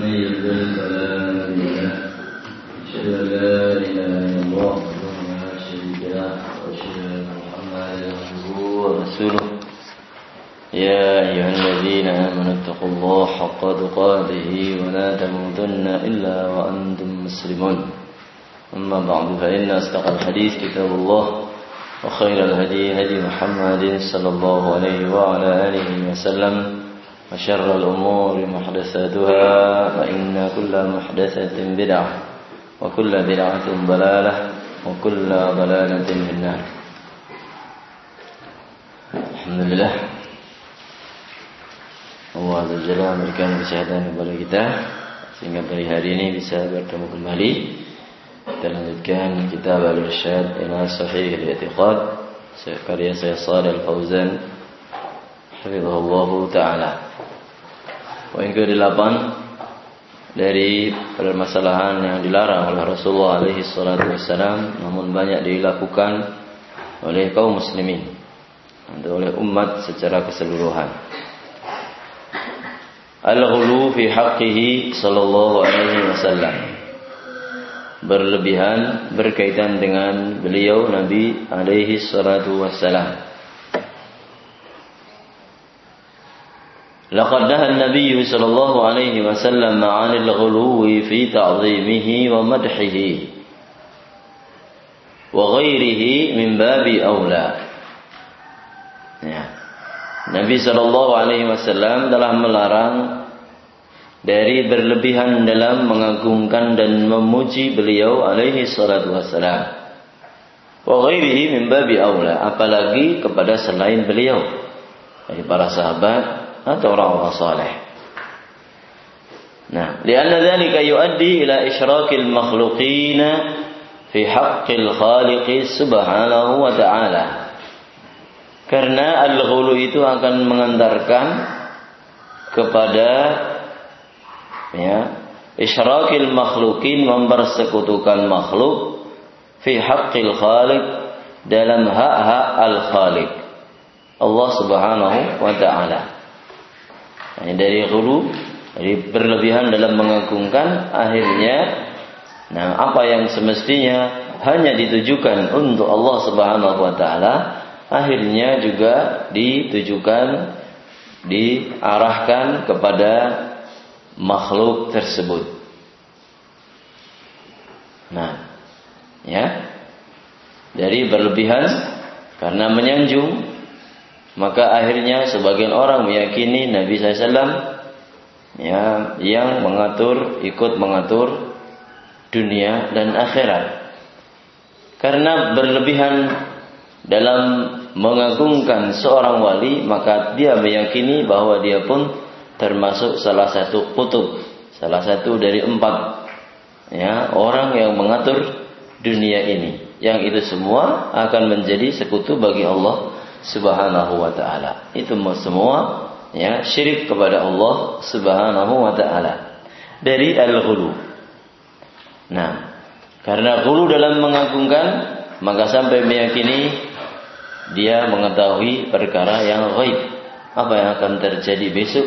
يضلل فلا هادي له أشهد أن لا إله إلا الله وحده لا شريك له وأشهد أن محمدا عبده ورسوله يا أيها الذين آمنوا اتقوا الله حق تقاته ولا تموتن إلا وأنتم مسلمون أما بعد فإن أصدق الحديث كتاب الله وخير الهدي هدي محمد صلى الله عليه وعلى آله وسلم وشر الأمور محدثاتها فإن كل محدثة بدعة وكل بدعة ضلالة وكل ضلالة في النار. Alhamdulillah, Allah Azza wa Jalla memberikan kesehatan kepada kita sehingga pada hari ini bisa bertemu kembali. Kita lanjutkan kitab Al-Irsyad ila Sahih Al-I'tiqad karya Syekh Shalih Al-Fauzan hafizahullah taala. Poin ke-8 dari permasalahan yang dilarang oleh Rasulullah alaihi salatu wassalam namun banyak dilakukan oleh kaum muslimin atau oleh umat secara keseluruhan. Al-ghulu fi haqqihi sallallahu alaihi wasallam. Berlebihan berkaitan dengan beliau Nabi alaihi salatu wassalam. Laqad naha an-nabiy sallallahu alaihi wasallam 'anil ghuluwi fi ta'dhimihi wa madhihi wa ghairihi min babi aula. Ya. Nabi sallallahu alaihi wasallam telah melarang dari berlebihan dalam mengagungkan dan memuji beliau alaihi salatu wassalam. Wa ghairihi min babi aula, apalagi kepada selain beliau dari para sahabat atau orang-orang saleh. Nah, lianna dzalika yuaddi ila isyrakil makhluqin fi haqqil khaliq subhanahu wa ta'ala. Karena al-ghulu itu akan mengantarkan kepada isyrakil makhluqin, mempersekutukan makhluk fi haqqil khaliq, dalam hak-hak al-khaliq Allah subhanahu wa ta'ala. Dari ghulu, dari berlebihan dalam mengagungkan, akhirnya apa yang semestinya hanya ditujukan untuk Allah subhanahu wa ta'ala, akhirnya juga ditujukan, diarahkan kepada makhluk tersebut. Dari berlebihan karena menyanjung, maka akhirnya sebagian orang meyakini Nabi SAW yang ikut mengatur dunia dan akhirat. Karena berlebihan dalam mengagungkan seorang wali, maka dia meyakini bahwa dia pun termasuk salah satu kutub, salah satu dari 4 orang yang mengatur dunia ini, yang itu semua akan menjadi sekutu bagi Allah subhanahu wa ta'ala. Itu semua syirik kepada Allah subhanahu wa ta'ala dari al-ghulu. Karena ghulu dalam mengagungkan, maka sampai meyakini dia mengetahui perkara yang ghaib, apa yang akan terjadi besok.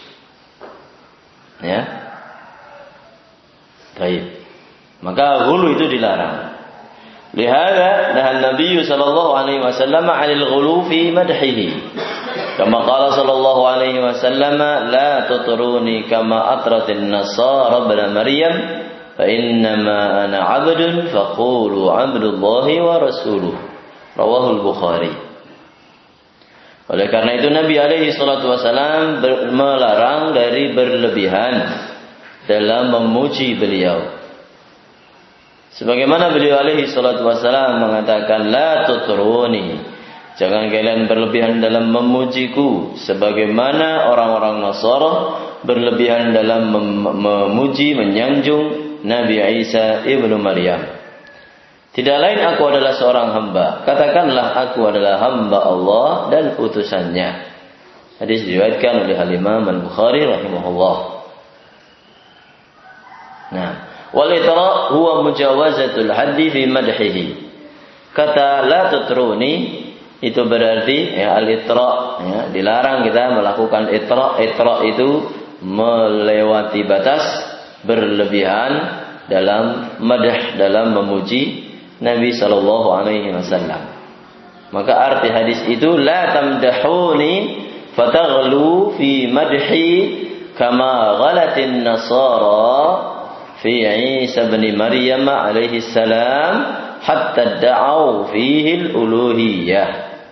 Baik. Maka ghulu itu dilarang. Lihada nahan Nabi sallallahu alaihi wasallam 'anil ghulu fi madhihi. Kama qala sallallahu alaihi wasallam, la tutruni kama atratin nasara ibn Maryam, fa innama ana 'abdun faqulu 'abdullahi wa rasuluhu. Rawahul Bukhari. Oleh karena itu Nabi alaihi salatu wasallam melarang dari berlebihan dalam memuji beliau. Sebagaimana beliau alaihi salatu wassalam mengatakan, la tutruni, jangan kalian berlebihan dalam memujiku sebagaimana orang-orang Nasara berlebihan dalam memuji, menyanjung Nabi Isa ibnu Maryam. Tidak lain aku adalah seorang hamba, katakanlah aku adalah hamba Allah dan utusannya. Hadis diriwayatkan oleh Al-Imam Al-Bukhari rahimahullah. Wal itra huwa mujawazatul haddi fi madhihi. Kata la tutruni itu berarti al-itra, dilarang kita melakukan itra. Itra itu melewati batas berlebihan dalam madah, dalam memuji Nabi sallallahu alaihi wasallam. Maka arti hadis itu la tamdahuni fataghlu fi madhi kama ghalatin nasara fi Isa bin Maryam alaihi salam hatta da'au fihi al-uluhiyah.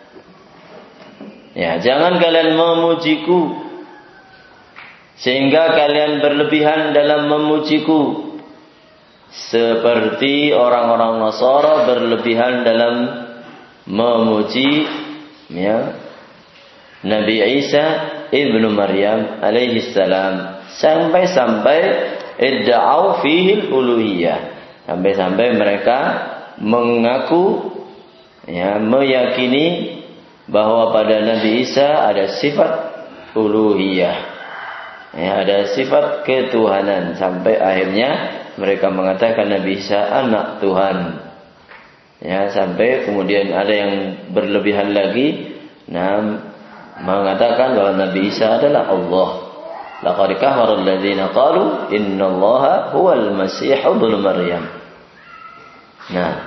Ya, jangan kalian memujiku sehingga kalian berlebihan dalam memujiku seperti orang-orang Nasara berlebihan dalam memuji ya Nabi Isa ibnu Maryam alaihi salam sampai-sampai idda'au fihi al-uluhiyah, sampai-sampai mereka mengaku ya meyakini bahwa pada Nabi Isa ada sifat uluhiyah, ya, ada sifat ketuhanan, sampai akhirnya mereka mengatakan Nabi Isa anak Tuhan. Ya, sampai kemudian ada yang berlebihan lagi, mengatakan bahwa Nabi Isa adalah Allah. Laqad kafara alladziina qalu innallaha huwal masih ibnu Maryam. Nah,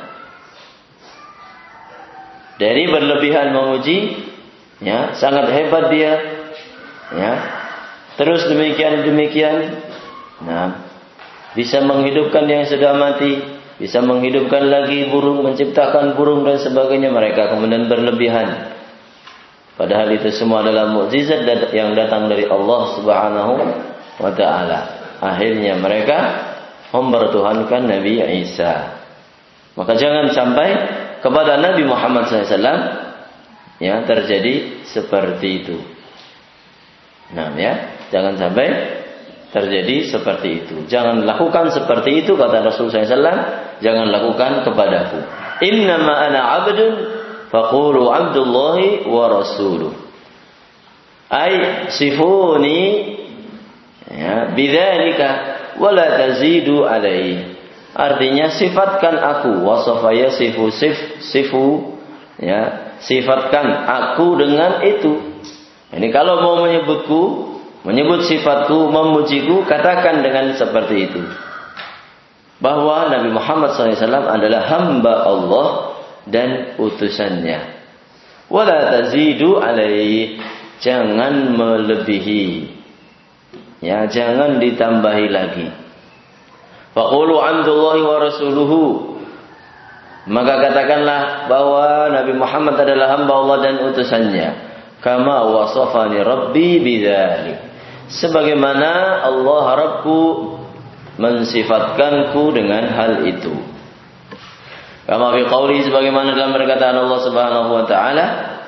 dari berlebihan memuji, ya, sangat hebat dia, ya. Terus demikian, nah, bisa menghidupkan yang sudah mati, bisa menghidupkan lagi burung, menciptakan burung dan sebagainya. Mereka kemudian berlebihan. Padahal itu semua adalah mukjizat yang datang dari Allah Subhanahu wa taala. Akhirnya mereka mempertuhankan Nabi Isa. Maka jangan sampai kepada Nabi Muhammad SAW ya terjadi seperti itu. Nah, ya, jangan sampai terjadi seperti itu. Jangan lakukan seperti itu, kata Rasulullah SAW. Jangan lakukan kepadaku. Innama ana abdun faqulu abdullahi wa rasuluh. Ay sifuni ya bidzalika wa la tazidu alaihi. Artinya sifatkan aku, wasafa yasifu sifu ya, sifatkan aku dengan itu. Ini kalau mau menyebut sifatku, memujiku, katakan dengan seperti itu. Bahwa Nabi Muhammad SAW adalah hamba Allah dan utusannya. Wala tazidu alaihi, jangan melebihi. Ya, jangan ditambahi lagi. Faqulu abdullahi wa rasuluhu, maka katakanlah bahwa Nabi Muhammad adalah hamba Allah dan utusannya. Kama wasafani rabbi bidzalik, sebagaimana Allah Rabbku mensifatkanku dengan hal itu. Kama fi qauli, sebagaimana dalam perkataan Allah Subhanahu wa taala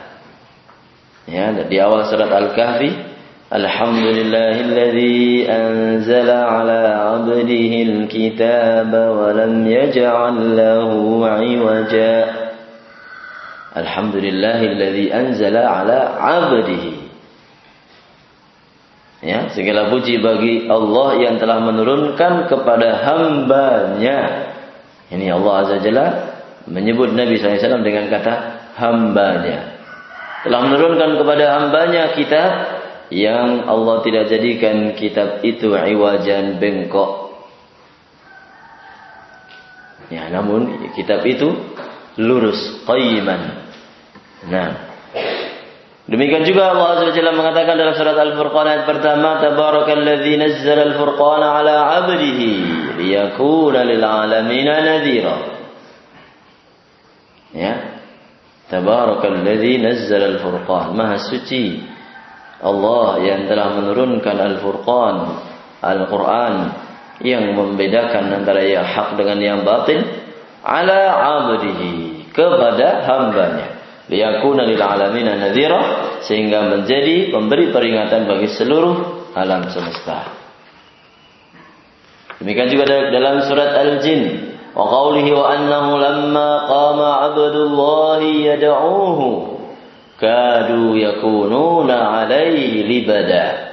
ya di awal surat Al-Kahfi, alhamdulillahilladzi anzala ala 'abdihi al-kitaba wa lam yaj'al lahu 'iwaja. Alhamdulillahilladzi anzala ala 'abdihi. Ya, segala puji bagi Allah yang telah menurunkan kepada hambanya. Ini Allah Azza Jalla menyebut Nabi SAW dengan kata hambanya. Telah menurunkan kepada hambanya kitab yang Allah tidak jadikan kitab itu iwajan, bengkok. Ya, namun kitab itu lurus, qayyiman. Nah, demikian juga Allah Azza wa Jalla mengatakan dalam surat Al-Furqan ayat pertama, tabarakalladzi nazzala al-furqana ala 'abdihi liyakuna lil 'alamin nadhira. Ya, tabarakalladzi nazzala al-furqan, maha suci Allah yang telah menurunkan Al-Furqan, Al-Quran, yang membedakan antara yang hak dengan yang batil, ala 'abdihi, kepada hambanya, liyakuna lil 'alamin nadhira, sehingga menjadi pemberi peringatan bagi seluruh alam semesta. Demikian juga dalam surat Al-Jin, wa qawlihi wa annahu lamma qama 'abdullahi yad'uhu kadu yakununa alaihi libada.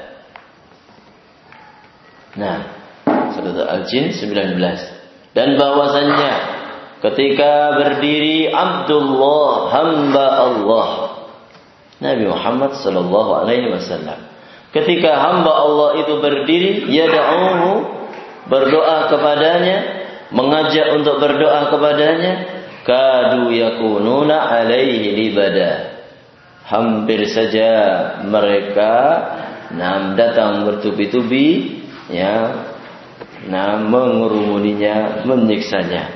Nah, surat Al-Jin 19. Dan bahwasannya ketika berdiri Abdullah, hamba Allah, Nabi Muhammad sallallahu alaihi wasallam, ketika hamba Allah itu berdiri, yad'uhu, berdoa kepadanya, mengajak untuk berdoa kepadanya, kadu yakununa alaihi libada. Hampir saja mereka datang bertubi-tubi, ya, mengerumuninya, menyiksanya.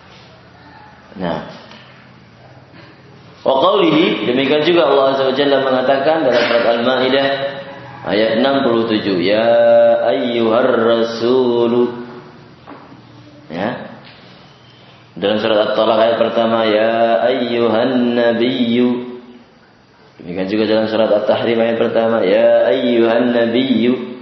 Wa qawlihi, demikian juga Allah Azza wa Jalla mengatakan dalam surat Al-Maidah ayat 67, ya ayyuhar rasul. Ya. Dalam surat At-Talaq ayat pertama, ya ayyuhan nabiyyu. Demikian juga dalam surat At-Tahrim ayat pertama, ya ayyuhan nabiyyu.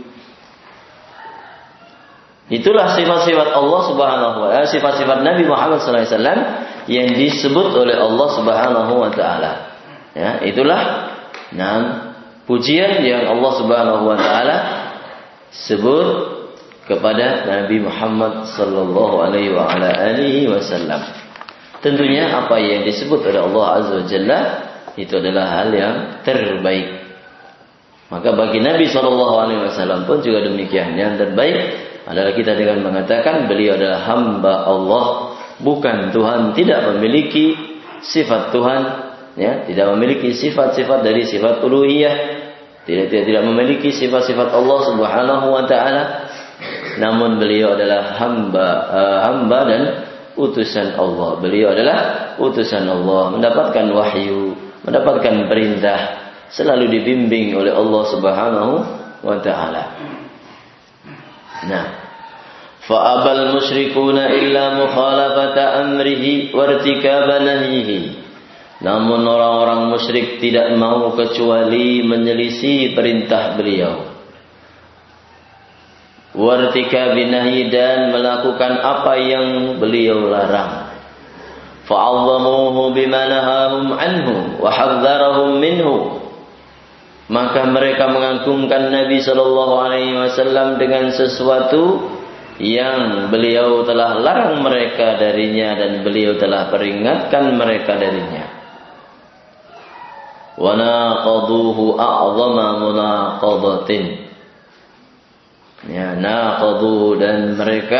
Itulah sifat-sifat Allah Subhanahu wa taala, sifat-sifat Nabi Muhammad sallallahu alaihi wasallam yang disebut oleh Allah Subhanahu wa taala. Ya, itulah pujian yang Allah Subhanahu wa taala sebut kepada Nabi Muhammad sallallahu alaihi wasallam. Tentunya apa yang disebut oleh Allah Azza wa Jalla itu adalah hal yang terbaik. Maka bagi Nabi sallallahu alaihi wasallam pun juga demikian. Yang terbaik adalah kita dengan mengatakan beliau adalah hamba Allah, bukan Tuhan, tidak memiliki sifat Tuhan, ya, tidak memiliki sifat-sifat dari sifat uluhiyah, tidak memiliki sifat-sifat Allah Subhanahu wa taala. Namun beliau adalah hamba dan utusan Allah. Beliau adalah utusan Allah, mendapatkan wahyu, mendapatkan perintah, selalu dibimbing oleh Allah Subhanahu wa taala. Fa'abal musyrikuna illa mukhalafata amrihi wartikaba nahyihi. Namun orang-orang musyrik tidak mau kecuali menyelisih perintah beliau, wartikabi nahyi, dan melakukan apa yang beliau larang. Fa'azzamuhu bima nahahum anhu wa hadzarahum minhu. Maka mereka mengagungkan Nabi sallallahu alaihi wasallam dengan sesuatu yang beliau telah larang mereka darinya dan beliau telah peringatkan mereka darinya. Wa naqaduhu a'zama munaqadatin. Ya, naqaduhu, dan mereka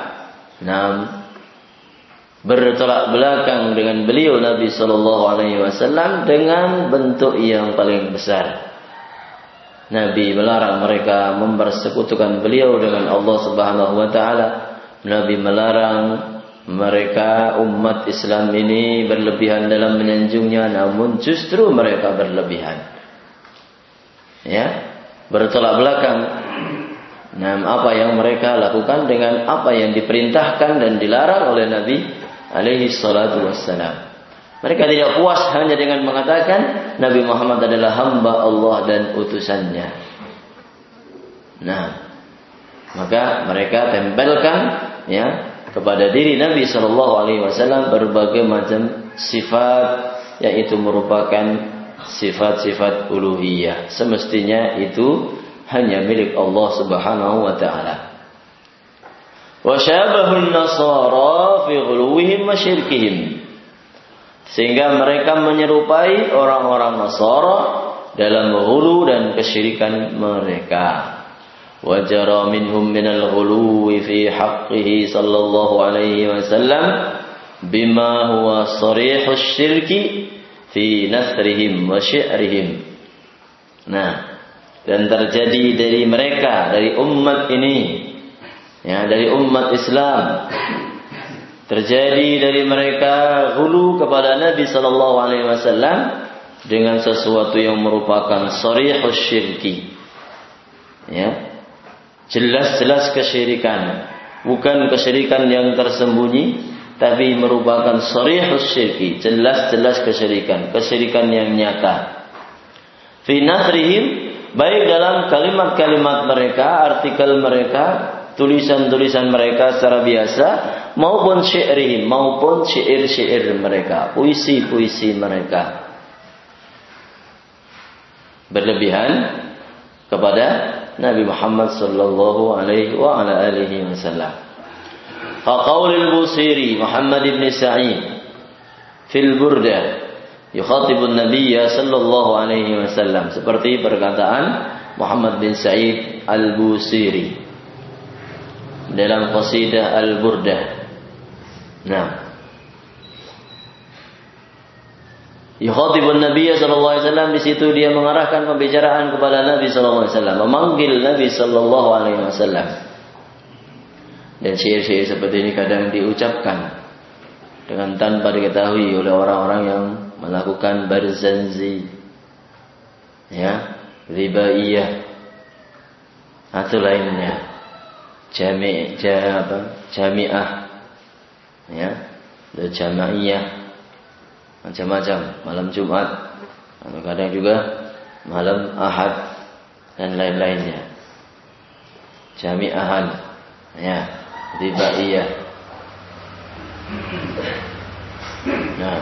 bertolak belakang dengan beliau Nabi sallallahu alaihi wasallam dengan bentuk yang paling besar. Nabi melarang mereka mempersekutukan beliau dengan Allah Subhanahu wa taala. Nabi melarang mereka, umat Islam ini, berlebihan dalam menyanjungnya, namun justru mereka berlebihan. Ya, bertolak belakang apa yang mereka lakukan dengan apa yang diperintahkan dan dilarang oleh Nabi alaihi salatu wassalam. Mereka tidak puas hanya dengan mengatakan Nabi Muhammad adalah hamba Allah dan utusannya. Maka mereka tempelkan, ya, kepada diri Nabi sallallahu alaihi wasallam berbagai macam sifat, yaitu merupakan sifat-sifat uluhiyah. Semestinya itu hanya milik Allah Subhanahu wa taala. Wa syabahun nasara fi ghuluwihim wa syirkihim. Sehingga mereka menyerupai orang-orang Nasara dalam ghulu dan kesyirikan mereka. Wa jara minhum minal ghuluwi fi haqqihi sallallahu alaihi wasallam bima huwa sarihus syirki fi nasrihim wa syi'rihim. Dan terjadi dari mereka, dari umat ini, ya, dari umat Islam, terjadi dari mereka ghulu kepada Nabi sallallahu alaihi wasallam dengan sesuatu yang merupakan sarihus syirki. Ya. Jelas-jelas kesyirikan, bukan kesyirikan yang tersembunyi, tapi merupakan sarihus syirki, jelas-jelas kesyirikan yang nyata. Fi nasrihim, baik dalam kalimat-kalimat mereka, artikel mereka, tulisan-tulisan mereka secara biasa, maupun syi'rihim, maupun syair-syair mereka, puisi-puisi mereka. Berlebihan kepada Nabi Muhammad sallallahu alaihi wa ala alihi wasallam. Faqaulil Busiri Muhammad ibn Sa'id fil Burdah yukhatibun Nabiyya sallallahu alaihi wasallam, seperti perkataan Muhammad bin Sa'id al-Busiri dalam qasidah Al-Burdah. Nah, yukhatibun Nabi sallallahu alaihi wasallam, di situ dia mengarahkan pembicaraan kepada Nabi sallallahu alaihi wasallam, memanggil Nabi sallallahu alaihi wasallam. Dan syair-syair seperti ini kadang diucapkan dengan tanpa diketahui oleh orang-orang yang melakukan barzanzi, ya, ribaiyah atau lainnya, jami'ah, ya, jamaiyah, macam-macam, malam Jumat, atau kadang juga malam Ahad dan lain-lainnya, jami'ahan, ya, ribaiyah. Nah,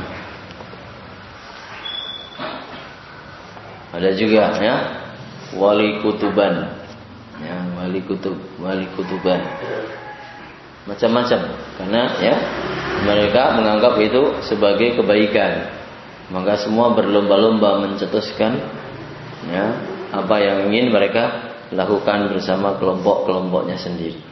ada juga, ya, wali kutuban, ya, wali kutuban, macam-macam, karena, ya, mereka menganggap itu sebagai kebaikan, maka semua berlomba-lomba mencetuskan, ya, apa yang ingin mereka lakukan bersama kelompok-kelompoknya sendiri.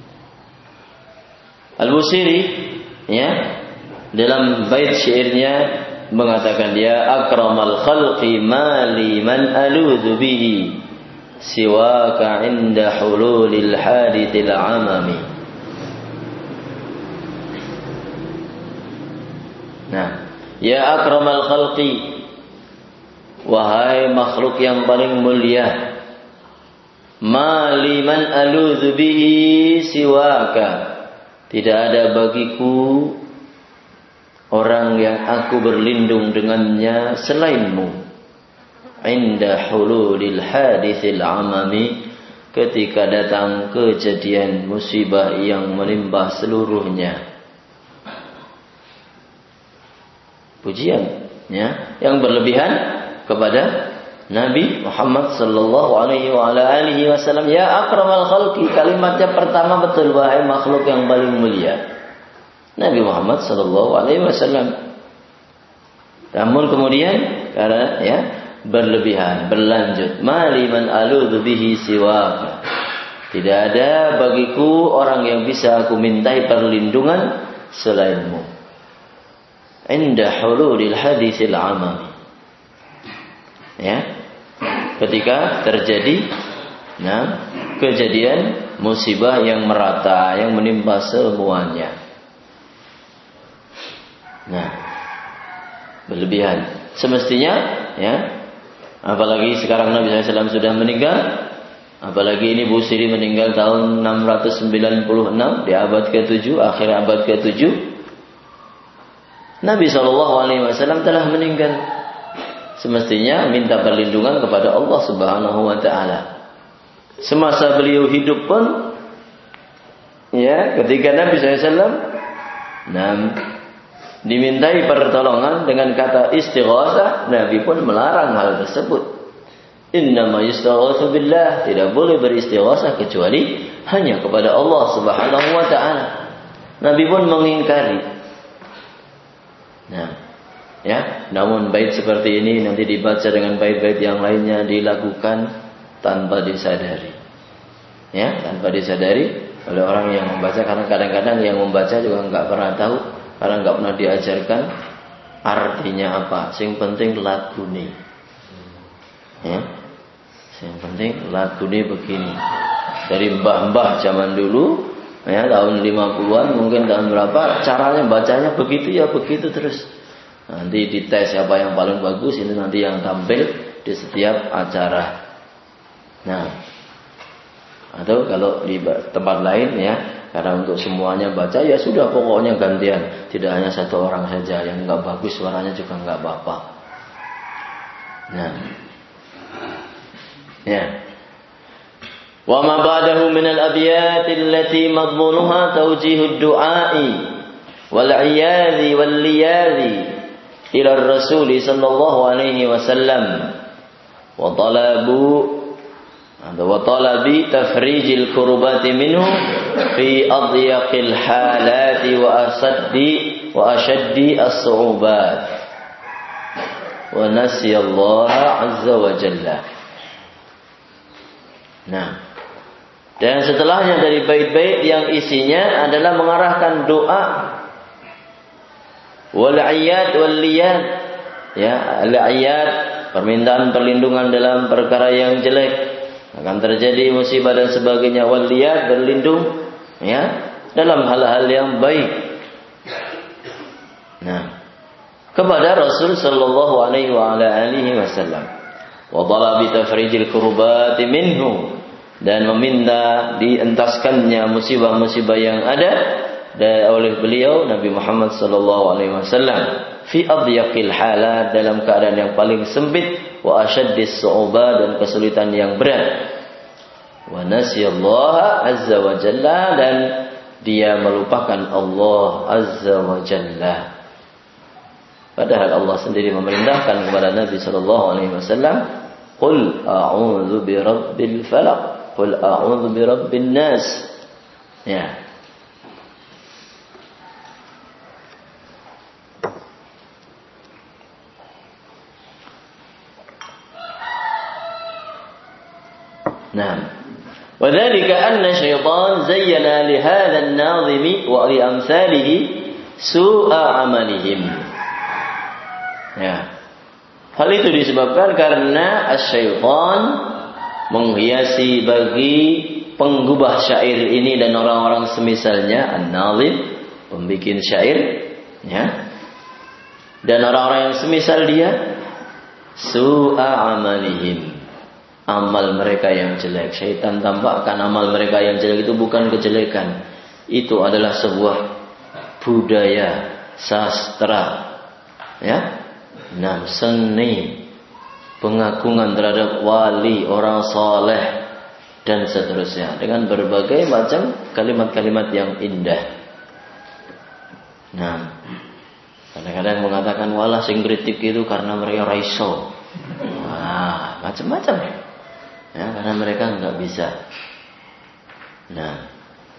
Al-Busiri, ya, dalam bait syairnya mengatakan, dia akramal khalqi mali man aludhu bihi siwaka inda hululil hadithil amami. Nah, ya akramal khalqi, wahai makhluk yang paling mulia, mali man aludhu bihi siwaka, tidak ada bagiku orang yang aku berlindung dengannya selainmu. Inda hululil hadithil amami, ketika datang kejadian musibah yang menimpa seluruhnya. Pujian, ya, yang berlebihan kepada Nabi Muhammad sallallahu alaihi wasallam. Ya akramal khalqi, kalimatnya pertama betul, wahai makhluk yang paling mulia, Nabi Muhammad sallallahu alaihi wasallam. Namun kemudian karena, ya, berlebihan, berlanjut, mali man aludhu bihi siwaka, tidak ada bagiku orang yang bisa aku mintai perlindungan selainmu. Inda hululil hadithil amami, ya, ketika terjadi, nah, kejadian musibah yang merata, yang menimpa semuanya. Nah, berlebihan. Semestinya, ya, apalagi sekarang Nabi SAW sudah meninggal, apalagi ini Busiri meninggal tahun 696 di abad ke-7, akhir abad ke-7. Nabi SAW telah meninggal. Semestinya minta perlindungan kepada Allah Subhanahu wa taala. Semasa beliau hidup pun, ya, ketika Nabi SAW dimintai pertolongan dengan kata istighatsah, Nabi pun melarang hal tersebut. Innama yustaghatsu billah, tidak boleh beristighatsah kecuali hanya kepada Allah Subhanahu wa taala. Nabi pun mengingkari. Nah, ya, namun bait seperti ini nanti dibaca dengan bait-bait yang lainnya dilakukan tanpa disadari, ya, tanpa disadari oleh orang yang membaca, karena kadang-kadang yang membaca juga nggak pernah tahu, karena nggak pernah diajarkan artinya apa. Yang penting lagune, ya, yang penting lagune begini. Dari mbah-mbah zaman dulu, ya, tahun 50-an mungkin, tahun berapa, caranya bacanya begitu, ya begitu terus. Nanti dites siapa yang paling bagus, ini nanti yang tampil di setiap acara. Nah, atau kalau di tempat lain, ya, karena untuk semuanya baca, ya sudah pokoknya gantian. Tidak hanya satu orang saja, yang nggak bagus suaranya juga nggak apa-apa. Nah, ya. Wa ma ba'dahu min al-abyat allati madmunuha tawjihud du'a'i wal 'iyadhi wal liyadhi ila ar-rasul sallallahu alaihi wasallam wa talabi tafrijil kurbati minhu fi adyaqil halati wa ashaddi as-su'ubat wa nasiyallaha azza wa jalla. Nah, Dan setelahnya dari bait-bait yang isinya adalah mengarahkan doa. Wal ayat wal liyat. Ya, al ayat, permintaan perlindungan dalam perkara yang jelek, akan terjadi musibah dan sebagainya. Wal liyat, berlindung ya dalam hal-hal yang baik. Nah, kepada Rasul sallallahu alaihi wasallam. Wa talabi tafrijil kurbati minhu, dan meminta dientaskannya musibah-musibah yang ada oleh beliau Nabi Muhammad sallallahu alaihi wasallam fi adyaqil halat, dalam keadaan yang paling sempit, wa asyaddis su'ubah, dan kesulitan yang berat. Wa nasiyallaha azza wa jalla, dan dia melupakan Allah azza wa jalla. Padahal Allah sendiri memerintahkan kepada Nabi sallallahu alaihi wasallam, "Qul a'udzu birabbil falaq, qul a'udzu birabbin nas." Ya. Nah, وذلك أن الشيطان زين لهذا الناظم ولأمثاله سوء عملهم. Ya. Hal itu disebabkan karena syaitan menghiasi bagi penggubah syair ini dan orang-orang semisalnya, an-nazim, pembikin syair, ya. Dan orang-orang yang semisal dia, su'a amalihim, amal mereka yang jelek. Syaitan tampakkan amal mereka yang jelek itu bukan kejelekan, itu adalah sebuah budaya, sastra, ya, nah, seni, pengagungan terhadap wali, orang saleh, dan seterusnya, dengan berbagai macam kalimat-kalimat yang indah. Nah, kadang-kadang mengatakan walah sing kritik itu karena mereka raiso, nah, macam-macam ya, karena mereka nggak bisa. Nah,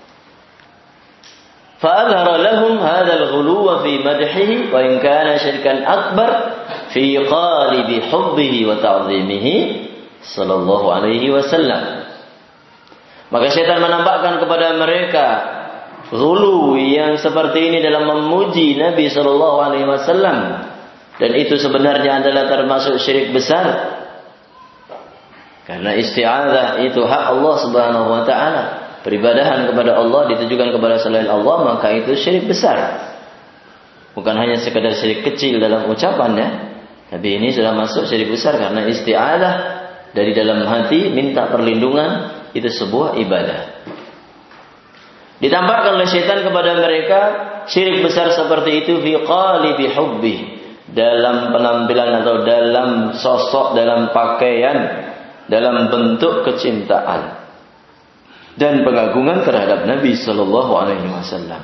فأظهر لهم هذا الغلو في مدحه وإن كان شركا أكبر في قالب حبه وتعظيمه صلى الله عليه وسلم. Maka syaitan menampakkan kepada mereka ghulu yang seperti ini dalam memuji Nabi sallallahu alaihi wasallam, dan itu sebenarnya adalah termasuk syirik besar. Karena isti'adzah itu hak Allah Subhanahu wa taala. Peribadahan kepada Allah ditujukan kepada selain Allah, maka itu syirik besar. Bukan hanya sekedar syirik kecil dalam ucapannya, tapi ini sudah masuk syirik besar karena isti'adzah dari dalam hati, minta perlindungan, itu sebuah ibadah. Ditampakkan oleh syaitan kepada mereka syirik besar seperti itu fi qalibi hubbi, dalam penampilan atau dalam sosok, dalam pakaian, dalam bentuk kecintaan dan pengagungan terhadap Nabi sallallahu alaihi wasallam.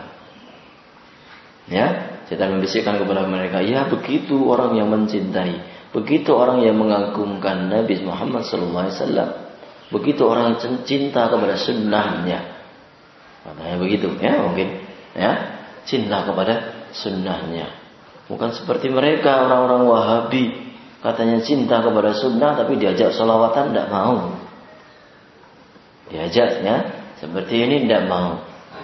Ya, syaitan membisikkan kepada mereka, ya begitu orang yang mencintai, begitu orang yang mengagungkan Nabi Muhammad sallallahu alaihi wasallam, begitu orang yang cinta kepada sunnahnya. Katanya begitu, ya mungkin, ya, cinta kepada sunnahnya. Bukan seperti mereka orang-orang Wahabi, katanya cinta kepada sunnah tapi diajak sholawatan tidak mau. Diajaknya seperti ini tidak mau.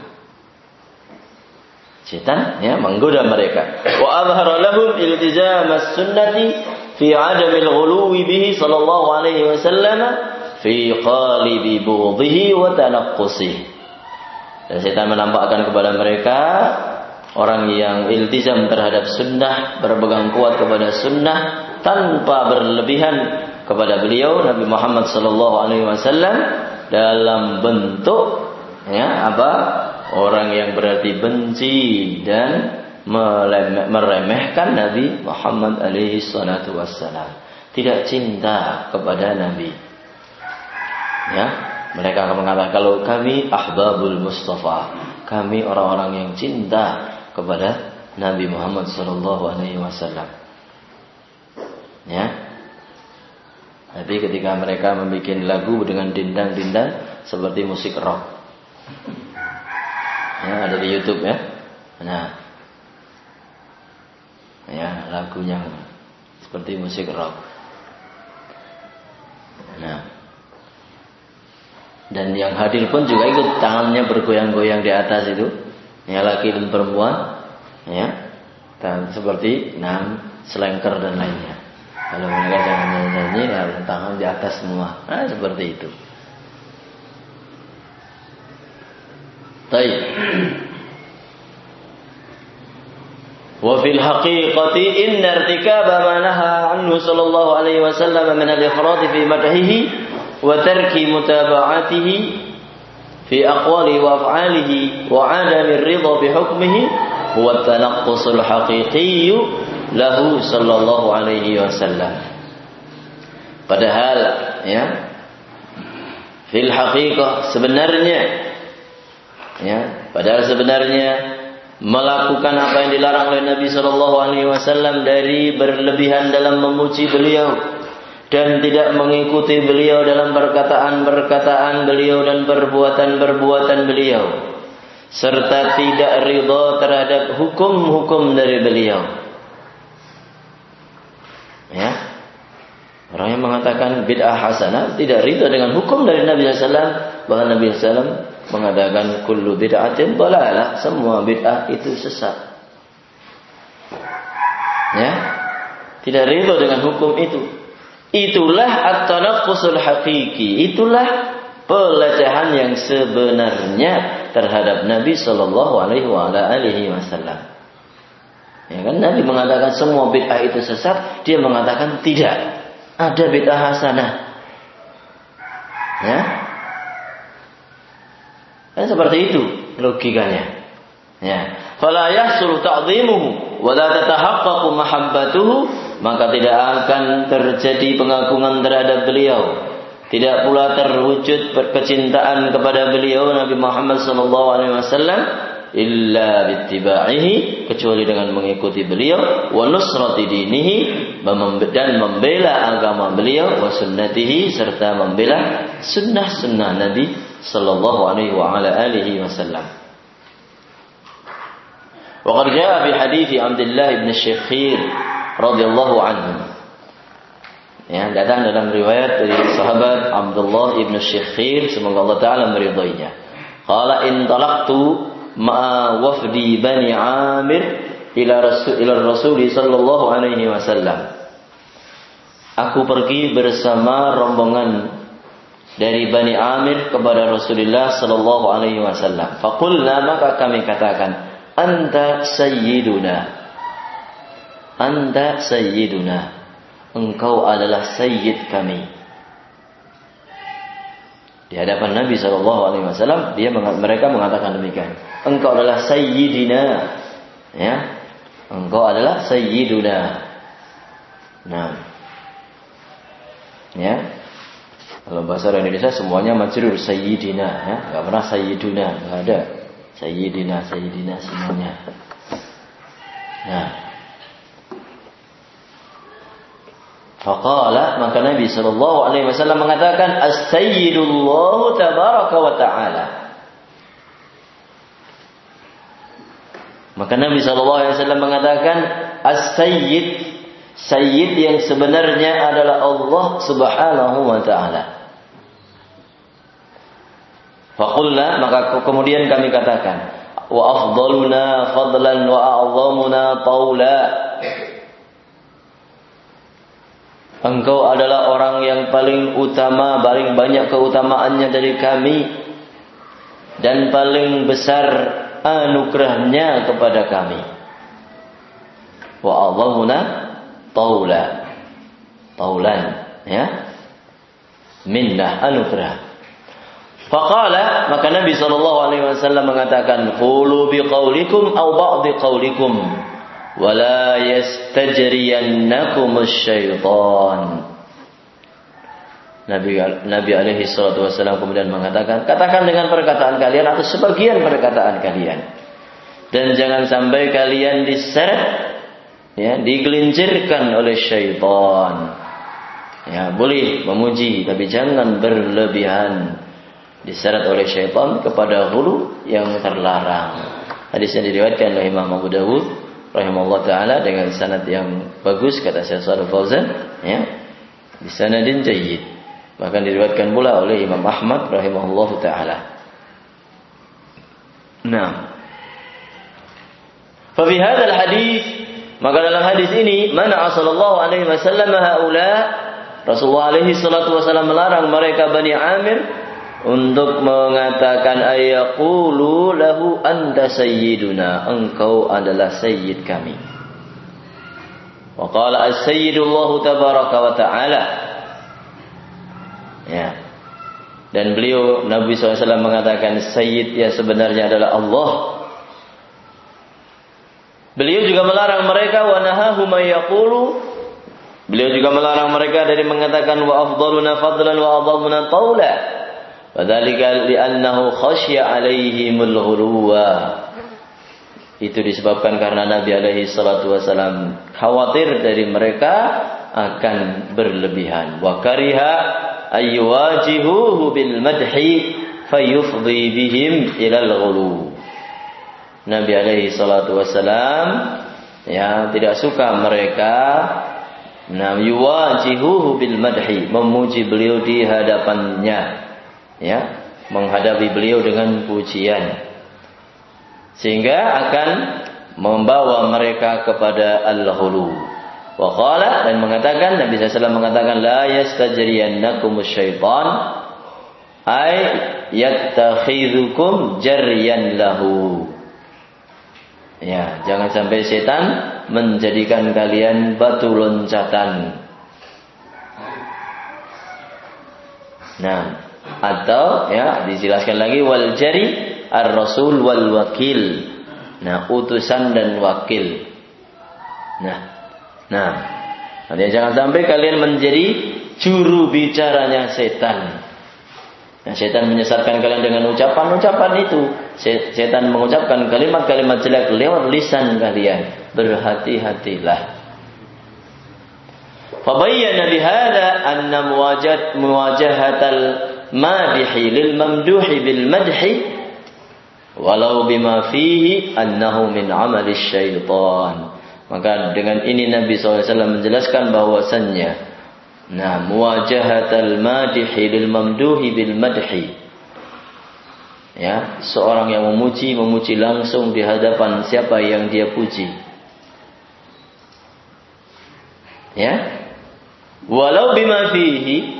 Syaitan ya menggoda mereka. Wa azhara lahum iltizam as-sunnati fi 'adamil ghuluwi bihi sallallahu alaihi wasallam fi qalibi bughdhihi wa tanaqqusihi. Dan syaitan menampakkan kepada mereka orang yang iltizam terhadap sunnah, berpegang kuat kepada sunnah tanpa berlebihan kepada beliau Nabi Muhammad sallallahu alaihi wasallam, dalam bentuk ya apa? Orang yang berarti benci dan meremehkan Nabi Muhammad alaihi salatu wassalam, tidak cinta kepada Nabi. Ya, mereka akan mengatakan kalau kami ahbabul Mustafa, kami orang-orang yang cinta kepada Nabi Muhammad sallallahu alaihi wasallam. Ya. Tapi ketika mereka membuat lagu dengan dindang-dindang seperti musik rock, ya ada di YouTube ya, nah, ya lagunya seperti musik rock. Nah, Dan yang hadir pun juga ikut, tangannya bergoyang-goyang di atas itu, ya, laki dan perempuan, ya, dan seperti selengker dan lainnya. Kalau mereka jangan nyanyi, ya, tangan di atas semua, seperti itu. Baik. Wa fil haqiqati inna irtikaba ma naha anhu sallallahu alaihi wasallam min al-ifrat fi madhihi wa tarki mutaba'atihi fi aqwali wa af'alihi wa 'adami ar-ridha bi hukmihi huwa at-tanaqqusul haqiqi lahu sallallahu alaihi wasallam. Padahal, ya, fil haqiqah sebenarnya, ya, padahal sebenarnya melakukan apa yang dilarang oleh Nabi sallallahu alaihi wasallam dari berlebihan dalam memuji beliau dan tidak mengikuti beliau dalam perkataan-perkataan beliau dan perbuatan-perbuatan beliau, serta tidak ridha terhadap hukum-hukum dari beliau. Ya, orang yang mengatakan bid'ah hasanah tidak ridha dengan hukum dari Nabi sallallahu alaihi wasallam, bahkan Nabi sallallahu alaihi wasallam mengatakan kullu bid'atin dhalalah, semua bid'ah itu sesat. Ya, tidak ridha dengan hukum itu. Itulah at-tanaqqusul haqiqi, itulah pelecehan yang sebenarnya terhadap Nabi sallallahu alaihi wasallam. Ya kan, Nabi mengatakan semua bid'ah itu sesat, dia mengatakan tidak ada bid'ah hasanah. Ya, kan seperti itu logikanya. Ya, fala yahsul ta'dhimuhu wa la tatahaqqaqu mahabbatuhu, maka tidak akan terjadi pengagungan terhadap beliau, tidak pula terwujud kecintaan kepada beliau Nabi Muhammad sallallahu alaihi wasallam illa bittiba'ihi, kecuali dengan mengikuti beliau, wa nusrati dinihi, dan membela agama beliau, wa sunnatihi, serta membela sunnah-sunnah Nabi sallallahu alaihi wa ala alihi wasallam. Wa qad jaa bi hadits Abdullah ibn Syakhir radhiyallahu anhu. Ya, datang dalam riwayat dari sahabat Abdullah ibn Syakhir, semoga Allah taala meridainya. Qala in talaqtu ma'a wafdi Bani Amir ila Rasul sallallahu alaihi wasallam. Aku pergi bersama rombongan dari Bani Amir kepada Rasulullah sallallahu alaihi wasallam. Faqulna, maka kami katakan, anta sayyiduna, anta sayyiduna, engkau adalah sayyid kami. Di hadapan Nabi sallallahu alaihi wasallam mereka mengatakan demikian. Engkau adalah sayyidina, ya. Engkau adalah sayyiduna. Nah. Ya. Kalau bahasa Indonesia semuanya majrur sayyidina, ya. Enggak pernah sayyiduna, enggak ada. Sayyidina semuanya. Nah. Faqala, maka Nabi sallallahu alaihi wasallam mengatakan as-sayyidullahu tabaraka wa ta'ala. Maka Nabi sallallahu alaihi wasallam mengatakan as-sayyid, sayyid yang sebenarnya adalah Allah subhanahu wa ta'ala. Faqulna, maka kemudian kami katakan, wa afdaluna fadlan wa a'zamuna taula. Engkau adalah orang yang paling utama, paling banyak keutamaannya dari kami, dan paling besar anugerahnya kepada kami. Wa a'zamuna taula, taulan, ya, minnah, anugerah. Faqala, maka Nabi sallallahu alaihi wasallam mengatakan, qulu biqaulikum aw ba'dhi qaulikum wa la yastajriyannakum asy-syaitan. Nabi alaihi salatu wasallam kemudian mengatakan, katakan dengan perkataan kalian atau sebagian perkataan kalian, dan jangan sampai kalian diseret, ya, digelincirkan oleh syaitan. Ya, boleh memuji tapi jangan berlebihan, diseret oleh syaitan kepada ghulu yang terlarang. Hadis yang diriwayatkan oleh Imam Abu Dawud rahimahullah taala dengan sanad yang bagus, kata Syekh Shalih Fauzan, ya, bi sanadin jayyid. Bahkan diriwayatkan pula oleh Imam Ahmad rahimahullahu taala. Nah, fa fi hadzal hadis, maka dalam hadis ini mana sallallahu alaihi wasallam haula, Rasulullah alaihi salatu wasallam melarang mereka Bani Amir untuk mengatakan ayaqulu lahu anta sayyiduna, engkau adalah sayyid kami. Wa qala as-sayyidullahu tabaraka wa ta'ala. Ya. Dan beliau Nabi SAW mengatakan sayyid ya sebenarnya adalah Allah. Beliau juga melarang mereka wa nahahu may yaqulu. Beliau juga melarang mereka dari mengatakan wa afdaluna fadlan wa adhamuna taula. Wadzalika li'annahu khasyya 'alaihimul ghuluwa. Itu disebabkan karena Nabi alaihi salatu wasallam khawatir dari mereka akan berlebihan. Wa kariha ayyuwajihuhu bil madhi fayufdhi bihim ilal ghulu. Nabi alaihi salatu wasallam ya tidak suka mereka yuwajihuhu bil madhi, memuji beliau di hadapannya, ya, menghadapi beliau dengan pujian, sehingga akan membawa mereka kepada al-ghulu. Wa qala, dan mengatakan, Nabi SAW mengatakan la yastajriyannakumus syaitan ay yattakhidhukum jaryan lahu. Ya, jangan sampai setan menjadikan kalian batu loncatan. Nah, atau ya dijelaskan lagi wal jari ar-rasul wal wakil. Nah, utusan dan wakil. Nah, jangan sampai kalian menjadi juru bicaranya setan. Nah, setan menyesatkan kalian dengan ucapan-ucapan itu. Setan mengucapkan kalimat-kalimat jelek lewat lisan kalian. Berhati-hatilah. Fabayyana bihadza anna muwajahatal madihi lil mamduhi bil madhi walau bima fihi annahu min amali syaitan. Maka dengan ini Nabi SAW menjelaskan bahwasannya muwajahatal madihi lil mamduhi bil madhi, ya, seorang yang memuji langsung di hadapan siapa yang dia puji, ya, walau bima fihi,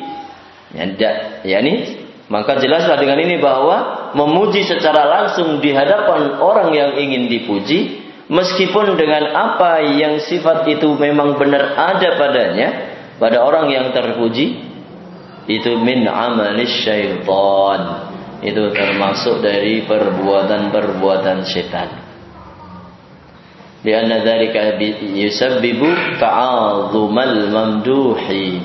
maka jelaslah dengan ini bahwa memuji secara langsung di hadapan orang yang ingin dipuji, meskipun dengan apa yang sifat itu memang benar ada padanya, pada orang yang terpuji, itu min amalis syaitan, itu termasuk dari perbuatan-perbuatan setan. Lianna dzalika yusabbibu ta'adzumal mamduhi,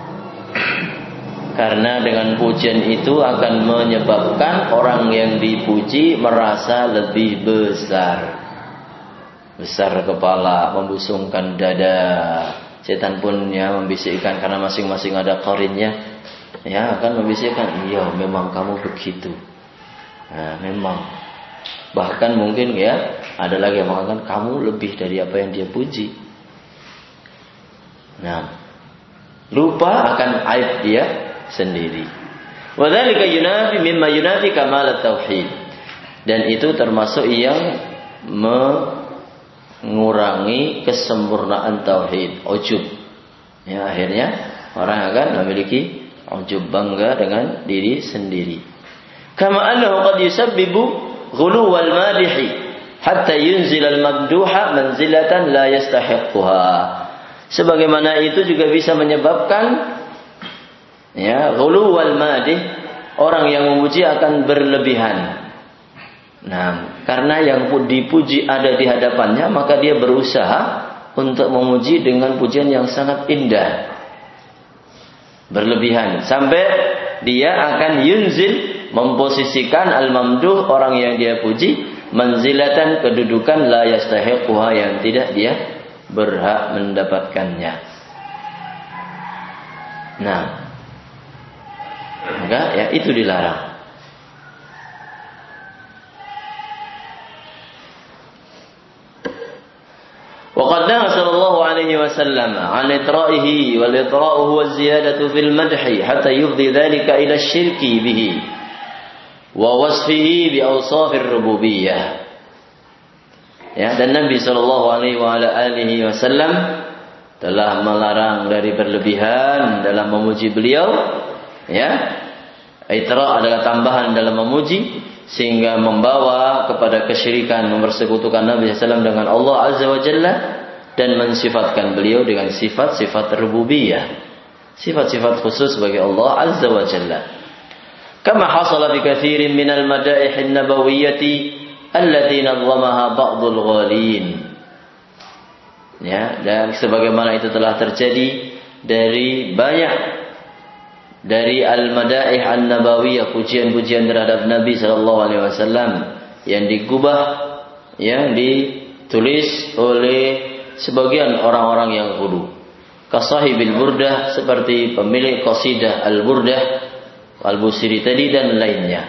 karena dengan pujian itu akan menyebabkan orang yang dipuji merasa lebih besar kepala, membusungkan dada. Setan pun ya membisikkan, karena masing-masing ada qarinnya, ya akan membisikkan, iya memang kamu begitu. Nah, memang. Bahkan mungkin ya ada lagi yang mengatakan kamu lebih dari apa yang dia puji. Nah, lupa akan aib dia sendiri. Wa dzalika yunafi mimma yunafi kamal tauhid. Dan itu termasuk yang mengurangi kesempurnaan tauhid, ujub. Ya, akhirnya orang akan memiliki ujub, bangga dengan diri sendiri. Kama annahu qad yusabbibu ghuluwal madihi hatta yunzil al-mamduha manzilatan la yastahiqquha. Sebagaimana itu juga bisa menyebabkan ya ghuluwal madih, orang yang memuji akan berlebihan. Nah, karena yang dipuji ada di hadapannya, maka dia berusaha untuk memuji dengan pujian yang sangat indah, berlebihan, sampai dia akan yunzil, memposisikan al-mamduh, orang yang dia puji, manzilatan, kedudukan la yastahiquha, yang tidak dia berhak mendapatkannya. Nah, maka ya itu dilarang. Wa qad sallallahu alaihi عليه وسلم عن إطرائه والإطراء هو الزيادة في المدح حتى يفضي ذلك إلى الشرك به ووصفه بأوصاف الربوبية. Ya, dan Nabi sallallahu alaihi wasallam telah melarang dari berlebihan dalam memuji beliau. Ya, itra adalah tambahan dalam memuji sehingga membawa kepada kesyirikan, mempersekutukan Nabi SAW dengan Allah Azza wa Jalla dan mensifatkan beliau dengan sifat-sifat rububiyah, sifat-sifat khusus bagi Allah Azza wa Jalla. Kama hasala bi katsirin minal madaih an-nabawiyyati allati nadhamaha ba'dul ghalin. Ya, dan sebagaimana itu telah terjadi dari banyak dari al-madaih an-nabawiyah, pujian-pujian terhadap Nabi sallallahu alaihi wasallam yang digubah, yang ditulis oleh sebagian orang-orang yang gulu. Kasahibil burdah, seperti pemilik qasidah al-burdah, al-Busiri tadi dan lainnya.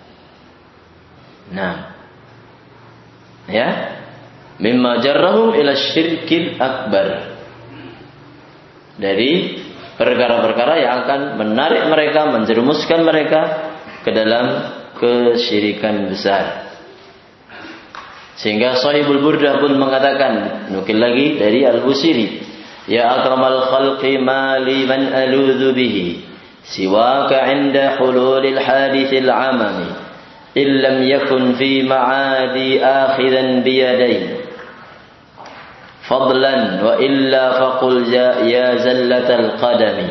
Nah, ya, mimma jarrahum ila syirkil akbar, dari perkara-perkara yang akan menarik mereka, menjerumuskan mereka ke dalam kesyirikan besar. Sehingga Sahibul Burdah pun mengatakan, nukil lagi dari Al-Busiri, ya akramal khalqi ma li man aludhu bihi siwaka inda hululil hadithil amami illam yakun fi ma'adi akhidan biyadain fadlan wa illa faqul ya zallatal qadami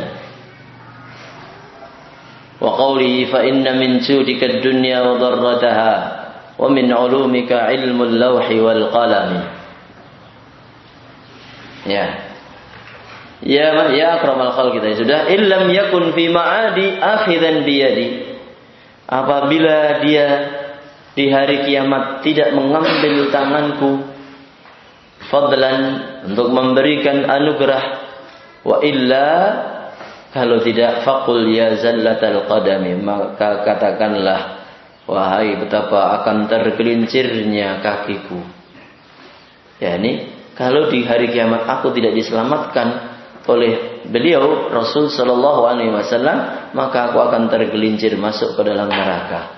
wa qawlihi fa inna min judika ad-dunya wa darrataha wa min ulumika ilmul lawhi wal qalami. Ya akramal khalq, kita sudah, illam yakun fi ma'adi akhidan biyadi, apabila dia di hari kiamat tidak mengambil tanganku, fadlan, untuk memberikan anugerah, wa illa, kalau tidak, faqul ya zallatal qadami, maka katakanlah, wahai betapa akan tergelincirnya kakiku. Yani, kalau di hari kiamat aku tidak diselamatkan oleh beliau Rasul sallallahu alaihi wasallam, maka aku akan tergelincir masuk ke dalam neraka.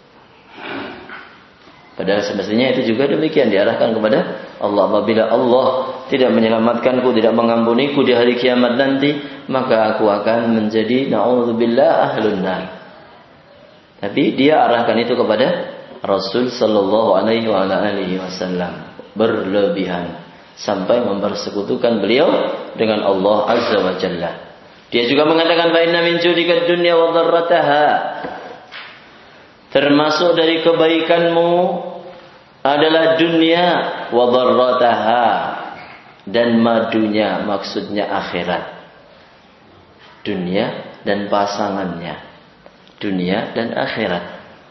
Padahal semestinya itu juga demikian, diarahkan kepada Allah. Apabila Allah tidak menyelamatkanku, tidak mengampuniku di hari kiamat nanti, maka aku akan menjadi na'udzubillah ahlun nar. Tapi dia arahkan itu kepada Rasul sallallahu alaihi wasallam, berlebihan sampai mempersekutukan beliau dengan Allah Azza wa Jalla. Dia juga mengatakan, fa inna min judika dunya wa dharrataha, termasuk dari kebaikanmu adalah dunia, wa dharrataha, dan madunya, maksudnya akhirat. Dunia dan pasangannya, dunia dan akhirat.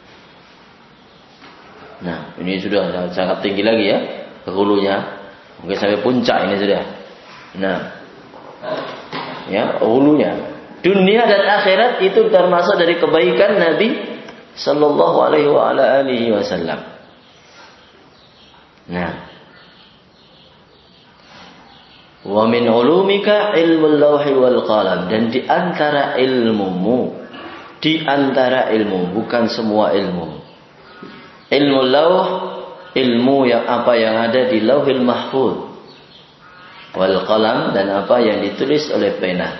Nah, ini sudah sangat tinggi lagi ya, hulunya. Mungkin sampai puncak ini sudah. Nah, ya, hulunya. Dunia dan akhirat itu termasuk dari kebaikan Nabi sallallahu alaihi wasallam. Nah, wa min ulumika ilmul lawhi wal qalam, dan di antara ilmumu, bukan semua ilmu. Ilmu lawh, ilmu yang apa yang ada di Lauhil Mahfuz, wal qalam, dan apa yang ditulis oleh pena.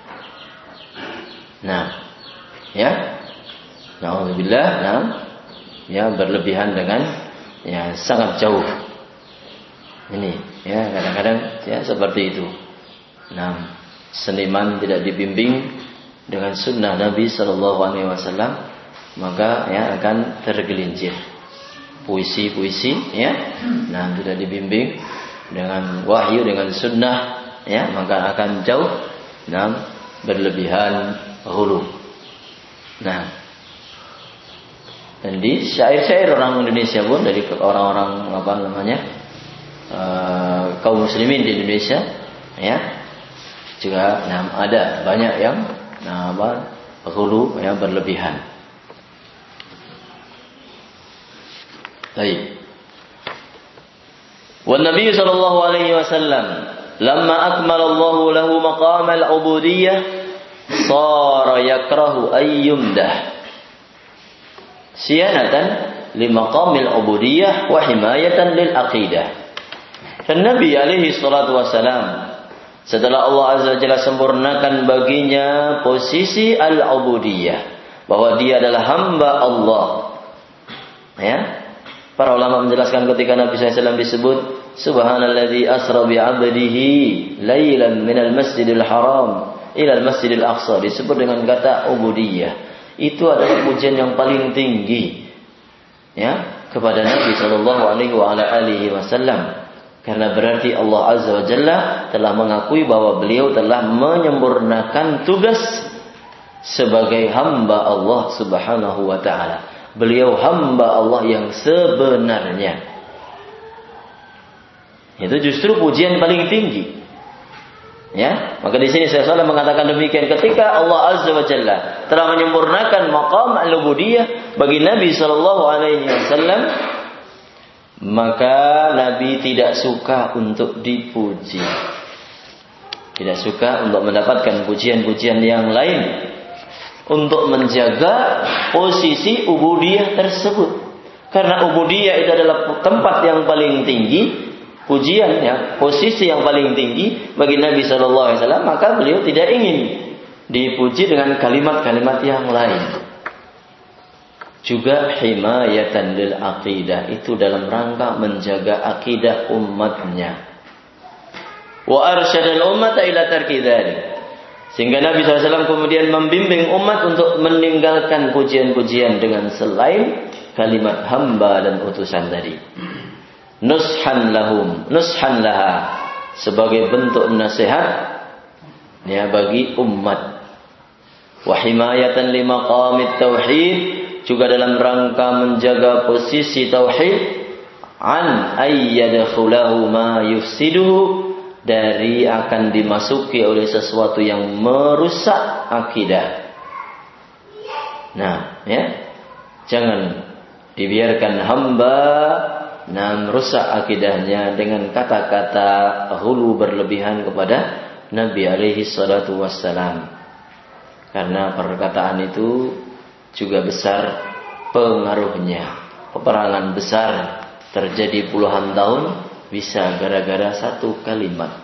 Nah, ya, na'udzubillah, nah, ya, berlebihan dengan ya sangat jauh. Ini, ya, kadang-kadang ya seperti itu. Nah, seniman tidak dibimbing dengan sunnah Nabi sallallahu alaihi wasallam, maka ya akan tergelincir. Puisi-puisi, ya, nah, tidak dibimbing dengan wahyu, dengan sunnah, ya, maka akan jauh, nah, berlebihan hulu. Nah, dan di syair-syair orang Indonesia pun, dari orang-orang apa namanya kaum muslimin di Indonesia, ya, juga nah, ada banyak yang nah, apa hulu, ya, berlebihan. Baik. Wa Nabi sallallahu alaihi wasallam lamma akmalallahu lahu maqam al-ubudiyyah sara yakrahu ayyumdah siyanatan li maqamil ubudiyyah wa himayatan lil aqidah. Dan Nabi alaihi salatu wasalam setelah Allah azza wa jalla sempurnakan baginya posisi al-ubudiyyah, bahwa dia adalah hamba Allah. Ya. Para ulama menjelaskan ketika Nabi SAW disebut subhanalladzi asra bi 'abdihi lailan minal masjidil haram ilal masjidil aqsa, disebut dengan kata ubudiyyah. Itu adalah pujian yang paling tinggi, ya, kepada Nabi sallallahu alaihi wasallam, karena berarti Allah azza wa jalla telah mengakui bahwa beliau telah menyempurnakan tugas sebagai hamba Allah subhanahu wa ta'ala. Beliau hamba Allah yang sebenarnya. Itu justru pujian paling tinggi. Ya, maka di sini saya mengatakan demikian, ketika Allah azza wa jalla telah menyempurnakan maqam al-ubudiyyah bagi Nabi sallallahu alaihi wasallam, maka Nabi tidak suka untuk dipuji. Tidak suka untuk mendapatkan pujian-pujian yang lain, untuk menjaga posisi ubudiyah tersebut. Karena ubudiyah itu adalah tempat yang paling tinggi, pujian, ya, posisi yang paling tinggi bagi Nabi sallallahu alaihi wasallam, maka beliau tidak ingin dipuji dengan kalimat-kalimat yang lain. Juga himayatan lil aqidah, itu dalam rangka menjaga akidah umatnya. Wa arsyadal ummata ila tarki dzalik, sehingga Nabi SAW kemudian membimbing umat untuk meninggalkan pujian-pujian dengan selain kalimat hamba dan utusan tadi. Nushan lahum, nushan laha, sebagai bentuk nasihat, ya, bagi umat. Wa himayatan li maqamit tauhid, juga dalam rangka menjaga posisi tauhid, an ayyadkhulahu ma yufsiduhu, dari akan dimasuki oleh sesuatu yang merusak akidah. Nah, ya, jangan dibiarkan hamba merusak akidahnya dengan kata-kata hulu berlebihan kepada Nabi alaihi salatu wassalam. Karena perkataan itu juga besar pengaruhnya. Peperangan besar terjadi puluhan tahun bisa gara-gara satu kalimat.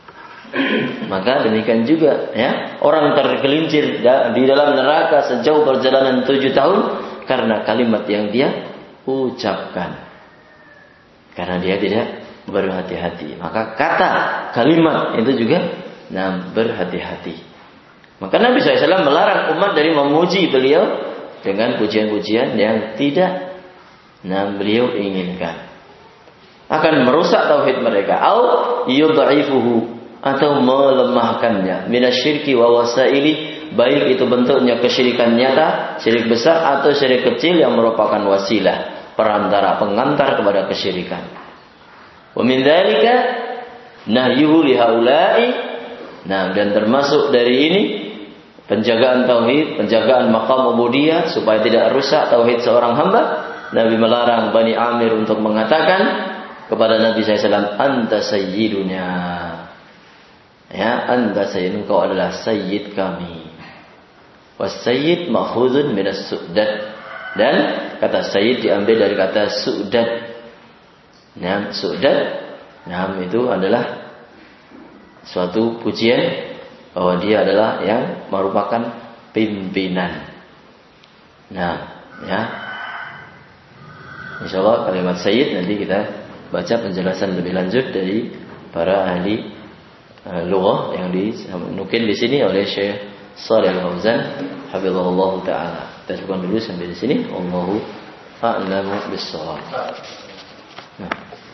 Maka demikian juga, ya, orang tergelincir di dalam neraka sejauh perjalanan 7 tahun karena kalimat yang dia ucapkan. Karena dia tidak berhati-hati. Maka kata, kalimat itu juga berhati-hati. Maka Nabi SAW melarang umat dari memuji beliau dengan pujian-pujian yang tidak beliau inginkan. Akan merusak tauhid mereka. Au yudha'ifuhu, atau melemahkannya. Minasyirki wa wasaili, baik itu bentuknya kesyirikan nyata, syirik besar, atau syirik kecil yang merupakan wasilah, perantara, pengantar kepada kesyirikan. Wa min dzalika nahyuhu li haula'i. Nah, dan termasuk dari ini penjagaan tauhid, penjagaan maqam ubudiyah supaya tidak rusak tauhid seorang hamba. Nabi melarang Bani Amir untuk mengatakan kepada Nabi SAW, anta sayyiduna, ya, anta sayyidun, kau adalah sayyid kami. Was sayyid ma'khudun minas su'dad, dan kata sayyid diambil dari kata su'dad. Nah, su'dad, nah, itu adalah suatu pujian bahwa dia adalah yang merupakan pimpinan. Nah, ya, insyaallah kalimat sayyid nanti kita baca penjelasan lebih lanjut dari para ahli lughah yang dinukil di sini oleh Syekh Shalih Al-Fauzan hafizahullah taala. Kita cukupkan dulu sampai di sini. Wallahu a'lamu bis-shawab. Nah,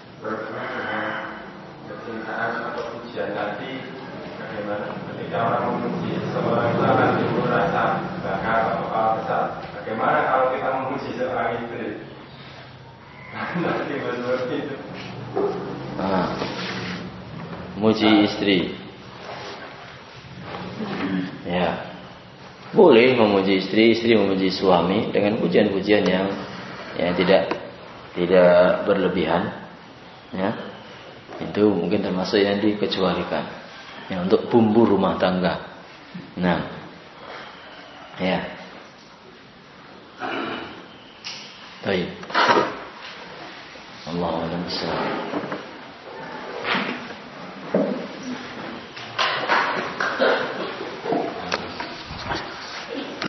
kecintaan atau pujian tadi bagaimana ketika orang memuji seorang itu akan timbul rasa bangga atau apa besar. Bagaimana kalau kita memuji seorang istri? Nanti seperti itu. Muji istri, ya, boleh memuji istri, istri memuji suami dengan pujian-pujian yang tidak berlebihan, ya. Itu mungkin termasuk yang dikecualikan. Ya, untuk bumbu rumah tangga. Nah, ya. Baik. Allahu a'lam bishawab.